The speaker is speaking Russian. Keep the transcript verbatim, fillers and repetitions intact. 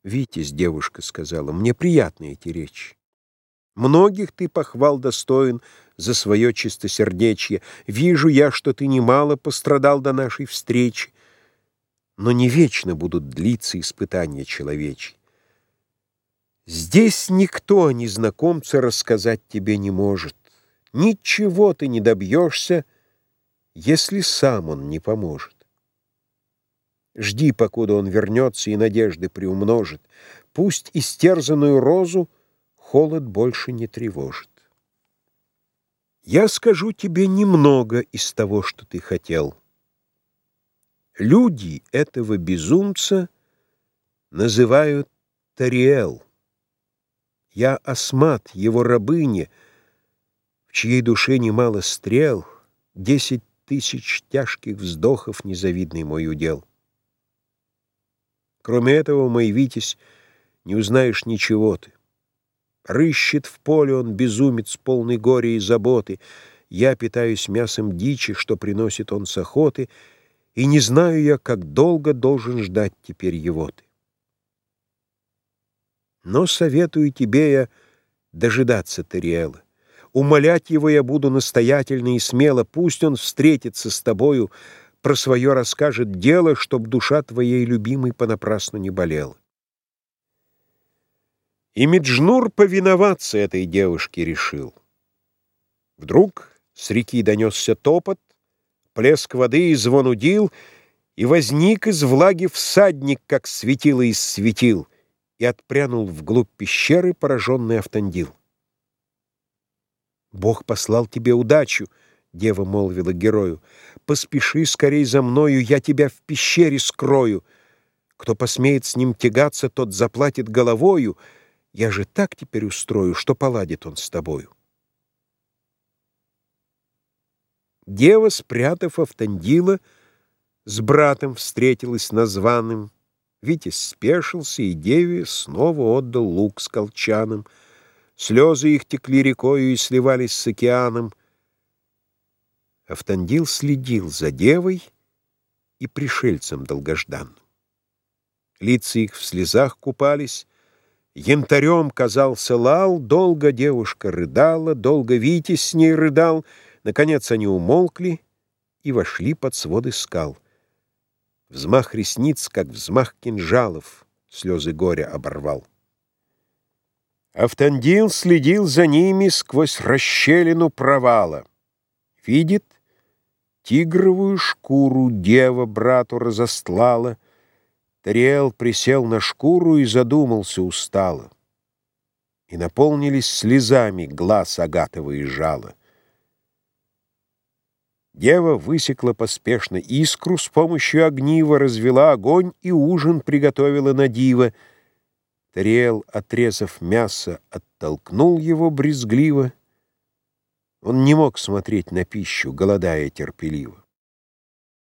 «Витязь, — девушка сказала, — мне приятны эти речи. Многих ты похвал достоин за свое чистосердечье. Вижу я, что ты немало пострадал до нашей встречи. Но не вечно будут длиться испытания человечьи. Здесь никто, незнакомца, рассказать тебе не может. Ничего ты не добьешься, если сам он не поможет. Жди, покуда он вернется и надежды приумножит. Пусть истерзанную розу холод больше не тревожит. Я скажу тебе немного из того, что ты хотел. Люди этого безумца называют Тариэл. Я Асмат, его рабыня, в чьей душе немало стрел, десять тысяч тяжких вздохов незавидный мой удел. Кроме этого, мой Витязь, не узнаешь ничего ты. Рыщет в поле он, безумец, полный горя и заботы. Я питаюсь мясом дичи, что приносит он с охоты, и не знаю я, как долго должен ждать теперь его ты. Но советую тебе я дожидаться Тариэла. Умолять его я буду настоятельно и смело. Пусть он встретится с тобою, про свое расскажет дело, чтоб душа твоей любимой понапрасну не болела. И Меджнур повиноваться этой девушке решил. Вдруг с реки донесся топот, плеск воды и звон удил, и возник из влаги всадник, как светило из светил, и отпрянул вглубь пещеры пораженный Автандил. «Бог послал тебе удачу», — дева молвила герою. «Поспеши скорей за мною, я тебя в пещере скрою. Кто посмеет с ним тягаться, тот заплатит головою. Я же так теперь устрою, что поладит он с тобою». Дева, спрятав Автандила, с братом встретилась названным. Витязь спешился, и деве снова отдал лук с колчаном. Слезы их текли рекою и сливались с океаном. Автандил следил за девой и пришельцем долгожданным. Лица их в слезах купались, янтарем казался лал, долго девушка рыдала, долго Витязь с ней рыдал. Наконец они умолкли и вошли под своды скал. Взмах ресниц, как взмах кинжалов, слезы горя оборвал. Автандил следил за ними сквозь расщелину провала. Видит, тигровую шкуру дева брату разостлала. Тариэл присел на шкуру и задумался устало. И наполнились слезами глаз агатовые жало. Дева высекла поспешно искру, с помощью огнива развела огонь и ужин приготовила на диво. Тариэл, отрезав мясо, оттолкнул его брезгливо. Он не мог смотреть на пищу, голодая терпеливо.